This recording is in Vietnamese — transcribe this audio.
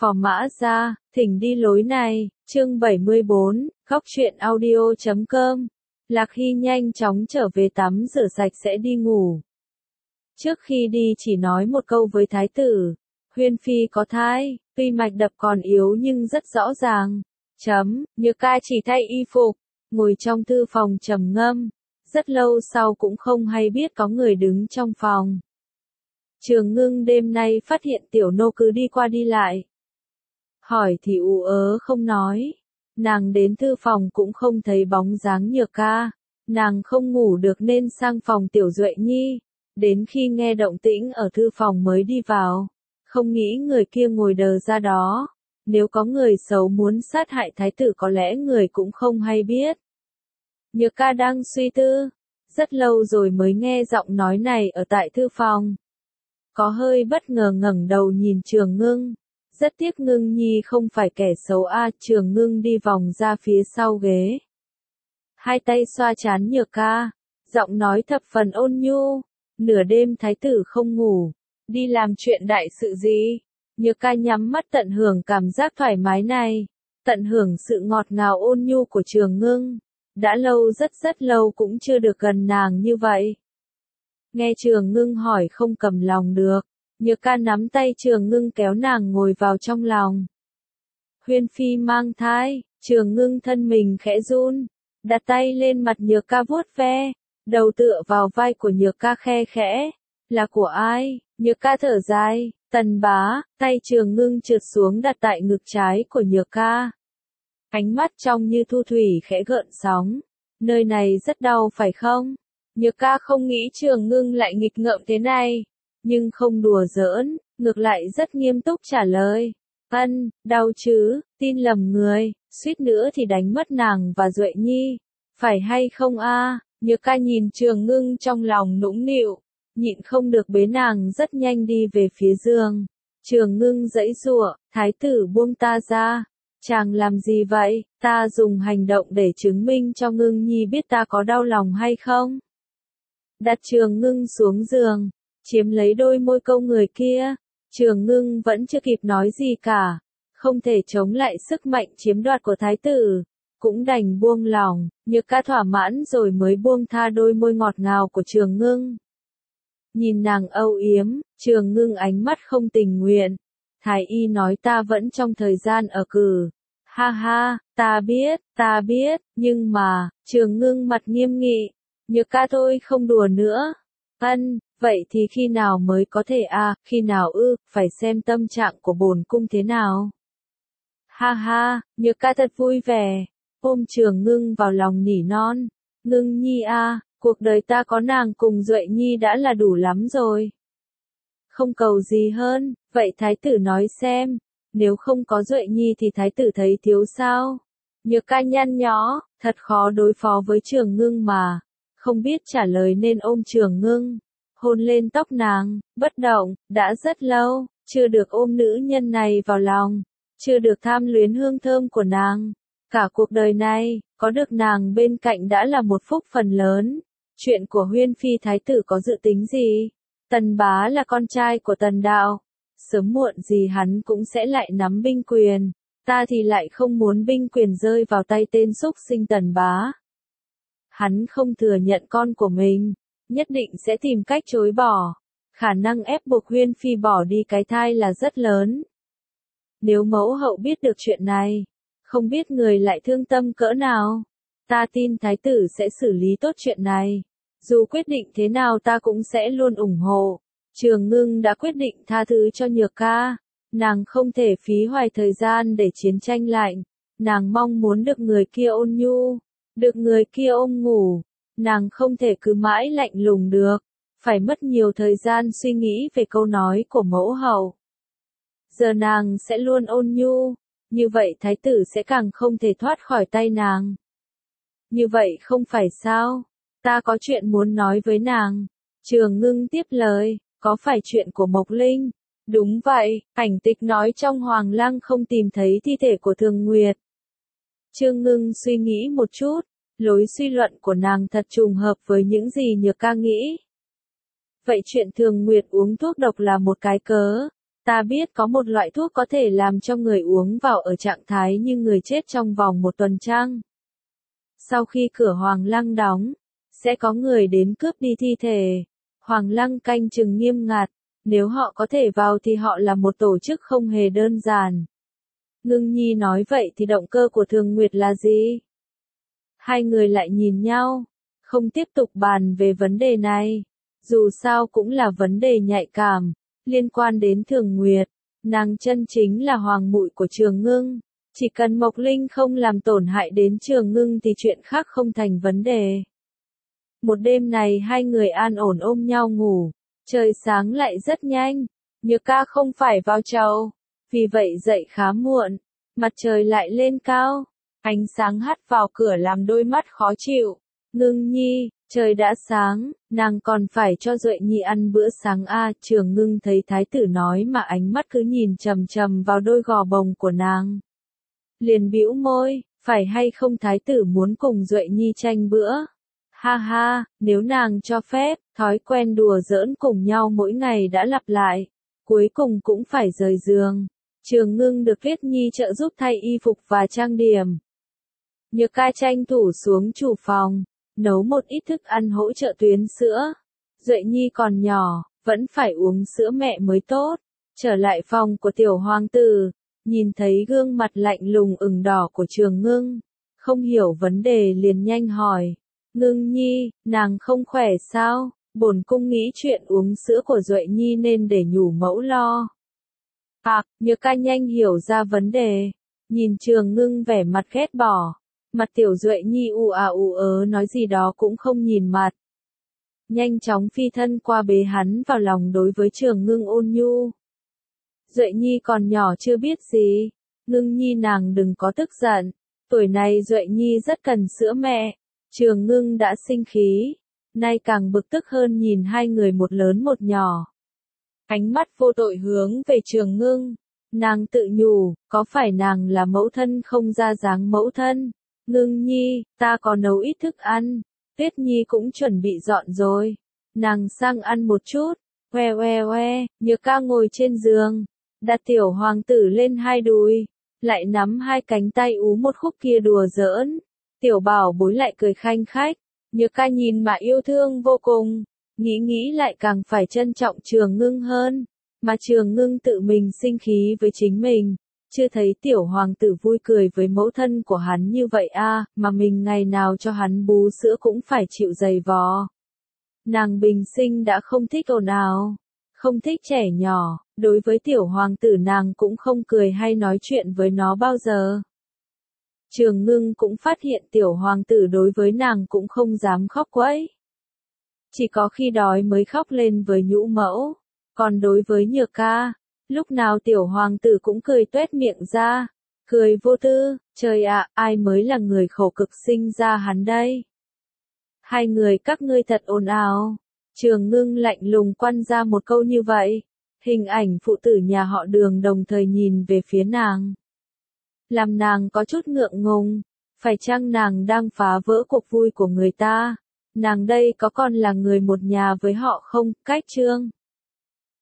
Phò Mã Gia, thỉnh đi lối này, chương 74, Góc truyện audio.com. Lạc Hy nhanh chóng trở về tắm rửa sạch sẽ đi ngủ. Trước khi đi chỉ nói một câu với thái tử, Huyên Phi có thai, tuy mạch đập còn yếu nhưng rất rõ ràng. Nhược ca chỉ thay y phục, ngồi trong thư phòng trầm ngâm, rất lâu sau cũng không hay biết có người đứng trong phòng. Trường Ngưng đêm nay phát hiện tiểu nô cứ đi qua đi lại. Hỏi thì ú ớ không nói. Nàng đến thư phòng cũng không thấy bóng dáng Nhược ca. Nàng không ngủ được nên sang phòng Tiểu Duệ Nhi. Đến khi nghe động tĩnh ở thư phòng mới đi vào. Không nghĩ người kia ngồi đờ ra đó. Nếu có người xấu muốn sát hại thái tử có lẽ người cũng không hay biết. Nhược ca đang suy tư. Rất lâu rồi mới nghe giọng nói này ở tại thư phòng. Có hơi bất ngờ ngẩng đầu nhìn Trường Ngưng. Rất tiếc Ngưng Nhi không phải kẻ xấu a. Trường Ngưng đi vòng ra phía sau ghế. Hai tay xoa trán Nhược ca. Giọng nói thập phần ôn nhu. Nửa đêm thái tử không ngủ. Đi làm chuyện đại sự gì? Nhược ca nhắm mắt tận hưởng cảm giác thoải mái này. Tận hưởng sự ngọt ngào ôn nhu của Trường Ngưng. Đã lâu rất lâu cũng chưa được gần nàng như vậy. Nghe Trường Ngưng hỏi không cầm lòng được. Nhược ca nắm tay Trường Ngưng kéo nàng ngồi vào trong lòng. Huyên Phi mang thai, Trường Ngưng thân mình khẽ run. Đặt tay lên mặt Nhược ca vuốt ve. Đầu tựa vào vai của Nhược ca khe khẽ. Là của ai? Nhược ca thở dài. Tần bá, tay Trường Ngưng trượt xuống đặt tại ngực trái của Nhược ca. Ánh mắt trong như thu thủy khẽ gợn sóng. Nơi này rất đau phải không? Nhược ca không nghĩ Trường Ngưng lại nghịch ngợm thế này. Nhưng không đùa giỡn, ngược lại rất nghiêm túc trả lời. Đau chứ, tin lầm người, suýt nữa thì đánh mất nàng và Duệ Nhi. Phải hay không a? Nhược ca nhìn Trường Ngưng trong lòng nũng nịu, nhịn không được bế nàng rất nhanh đi về phía giường. Trường Ngưng giãy giụa, thái tử buông ta ra. Chàng làm gì vậy? Ta dùng hành động để chứng minh cho Ngưng Nhi biết ta có đau lòng hay không? Đặt Trường Ngưng xuống giường, chiếm lấy đôi môi câu người kia. Trường Ngưng vẫn chưa kịp nói gì cả, không thể chống lại sức mạnh chiếm đoạt của thái tử, cũng đành buông lòng. Nhược ca thỏa mãn rồi mới buông tha đôi môi ngọt ngào của Trường Ngưng. Nhìn nàng âu yếm, Trường Ngưng ánh mắt không tình nguyện. Thái y nói ta vẫn trong thời gian ở cử. Ha ha, ta biết, nhưng mà, Trường Ngưng mặt nghiêm nghị. Nhược ca thôi không đùa nữa. Vậy thì khi nào mới có thể khi nào phải xem tâm trạng của bổn cung thế nào. Ha ha, Nhược ca thật vui vẻ, ôm Trường Ngưng vào lòng nỉ non. Ngưng Nhi cuộc đời ta có nàng cùng Duệ Nhi đã là đủ lắm rồi. Không cầu gì hơn, vậy thái tử nói xem, nếu không có Duệ Nhi thì thái tử thấy thiếu sao? Nhược ca nhăn nhó, thật khó đối phó với Trường Ngưng mà, không biết trả lời nên ôm Trường Ngưng. Hôn lên tóc nàng, bất động, đã rất lâu, chưa được ôm nữ nhân này vào lòng, chưa được tham luyến hương thơm của nàng. Cả cuộc đời này, có được nàng bên cạnh đã là một phúc phần lớn. Chuyện của Huyên Phi thái tử có dự tính gì? Tần bá là con trai của Tần đạo. Sớm muộn gì hắn cũng sẽ lại nắm binh quyền. Ta thì lại không muốn binh quyền rơi vào tay tên súc sinh Tần bá. Hắn không thừa nhận con của mình. Nhất định sẽ tìm cách chối bỏ. Khả năng ép buộc Huyên Phi bỏ đi cái thai là rất lớn. Nếu mẫu hậu biết được chuyện này, không biết người lại thương tâm cỡ nào. Ta tin thái tử sẽ xử lý tốt chuyện này. Dù quyết định thế nào ta cũng sẽ luôn ủng hộ. Trường Ngưng đã quyết định tha thứ cho Nhược ca. Nàng không thể phí hoài thời gian để chiến tranh lạnh. Nàng mong muốn được người kia ôn nhu, được người kia ôm ngủ. Nàng không thể cứ mãi lạnh lùng được, phải mất nhiều thời gian suy nghĩ về câu nói của mẫu hậu. Giờ nàng sẽ luôn ôn nhu, như vậy thái tử sẽ càng không thể thoát khỏi tay nàng. Như vậy không phải sao? Ta có chuyện muốn nói với nàng. Trường Ngưng tiếp lời, có phải chuyện của Mộc Linh? Đúng vậy, ảnh tịch nói trong Hoàng Lăng không tìm thấy thi thể của Thường Nguyệt. Trường Ngưng suy nghĩ một chút. Lối suy luận của nàng thật trùng hợp với những gì Nhược ca nghĩ. Vậy chuyện Thường Nguyệt uống thuốc độc là một cái cớ. Ta biết có một loại thuốc có thể làm cho người uống vào ở trạng thái như người chết trong vòng 1 tuần trăng. Sau khi cửa Hoàng Lăng đóng, sẽ có người đến cướp đi thi thể. Hoàng Lăng canh chừng nghiêm ngặt, nếu họ có thể vào thì họ là một tổ chức không hề đơn giản. Ngưng Nhi nói vậy thì động cơ của Thường Nguyệt là gì? Hai người lại nhìn nhau, không tiếp tục bàn về vấn đề này. Dù sao cũng là vấn đề nhạy cảm, liên quan đến Thường Nguyệt. Nàng chân chính là hoàng muội của Trường Ngưng. Chỉ cần Mộc Linh không làm tổn hại đến Trường Ngưng thì chuyện khác không thành vấn đề. Một đêm này hai người an ổn ôm nhau ngủ. Trời sáng lại rất nhanh. Nhược ca không phải vào chầu, vì vậy dậy khá muộn. Mặt trời lại lên cao. Ánh sáng hắt vào cửa làm đôi mắt khó chịu. Ngưng Nhi, trời đã sáng, nàng còn phải cho Duệ Nhi ăn bữa sáng à. Trường Ngưng thấy thái tử nói mà ánh mắt cứ nhìn chằm chằm vào đôi gò bồng của nàng. Liền bĩu môi, phải hay không thái tử muốn cùng Duệ Nhi tranh bữa? Ha ha, nếu nàng cho phép, thói quen đùa giỡn cùng nhau mỗi ngày đã lặp lại. Cuối cùng cũng phải rời giường. Trường Ngưng được Tuyết Nhi trợ giúp thay y phục và trang điểm. Nhược ca tranh thủ xuống chủ phòng, nấu một ít thức ăn hỗ trợ tuyến sữa. Duệ Nhi còn nhỏ, vẫn phải uống sữa mẹ mới tốt. Trở lại phòng của tiểu hoàng tử, nhìn thấy gương mặt lạnh lùng ửng đỏ của Trường Ngưng. Không hiểu vấn đề liền nhanh hỏi. Ngưng Nhi, nàng không khỏe sao? Bổn cung nghĩ chuyện uống sữa của Duệ Nhi nên để nhủ mẫu lo. Nhược ca nhanh hiểu ra vấn đề. Nhìn Trường Ngưng vẻ mặt ghét bỏ. Mặt tiểu Duệ Nhi ù ớ nói gì đó cũng không nhìn mặt. Nhanh chóng phi thân qua bế hắn vào lòng đối với Trường Ngưng ôn nhu. Duệ Nhi còn nhỏ chưa biết gì. Ngưng Nhi nàng đừng có tức giận. Tuổi này Duệ Nhi rất cần sữa mẹ. Trường Ngưng đã sinh khí. Nay càng bực tức hơn nhìn hai người một lớn một nhỏ. Ánh mắt vô tội hướng về Trường Ngưng. Nàng tự nhủ, có phải nàng là mẫu thân không ra dáng mẫu thân? Ngưng Nhi, ta có nấu ít thức ăn. Tuyết Nhi cũng chuẩn bị dọn rồi. Nàng sang ăn một chút. Nhược ca ngồi trên giường. Đặt tiểu hoàng tử lên hai đùi. Lại nắm hai cánh tay ú một khúc kia đùa giỡn. Tiểu bảo bối lại cười khanh khách. Nhược ca nhìn mà yêu thương vô cùng. Nghĩ lại càng phải trân trọng Trường Ngưng hơn. Mà Trường Ngưng tự mình sinh khí với chính mình. Chưa thấy tiểu hoàng tử vui cười với mẫu thân của hắn như vậy à, mà mình ngày nào cho hắn bú sữa cũng phải chịu giày vò. Nàng bình sinh đã không thích ồn ào, không thích trẻ nhỏ, đối với tiểu hoàng tử nàng cũng không cười hay nói chuyện với nó bao giờ. Trường Ngưng cũng phát hiện tiểu hoàng tử đối với nàng cũng không dám khóc quẫy. Chỉ có khi đói mới khóc lên với nhũ mẫu, còn đối với Nhược ca, lúc nào tiểu hoàng tử cũng cười tuét miệng ra, cười vô tư, trời ạ, ai mới là người khổ cực sinh ra hắn đây? Hai người các ngươi thật ồn ào. Trường Ngưng lạnh lùng quăng ra một câu như vậy. Hình ảnh phụ tử nhà họ Đường đồng thời nhìn về phía nàng. Làm nàng có chút ngượng ngùng, phải chăng nàng đang phá vỡ cuộc vui của người ta? Nàng đây có còn là người một nhà với họ không? Cách chương